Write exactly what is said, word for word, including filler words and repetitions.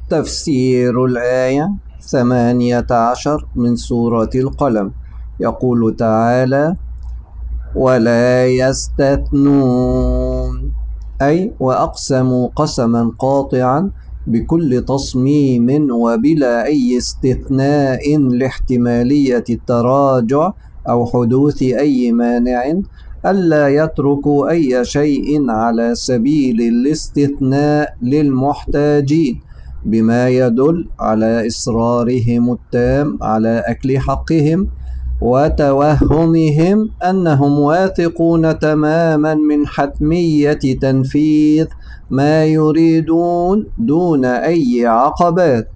تفسير الآية ثمانية عشر من سورة القلم. يقول تعالى: ولا يستثنون، أي وأقسموا قسما قاطعا بكل تصميم وبلا أي استثناء لاحتمالية التراجع أو حدوث أي مانع، ألا يتركوا أي شيء على سبيل الاستثناء للمحتاجين، بما يدل على إصرارهم التام على أكل حقهم وتوهمهم أنهم واثقون تماما من حتمية تنفيذ ما يريدون دون أي عقبات.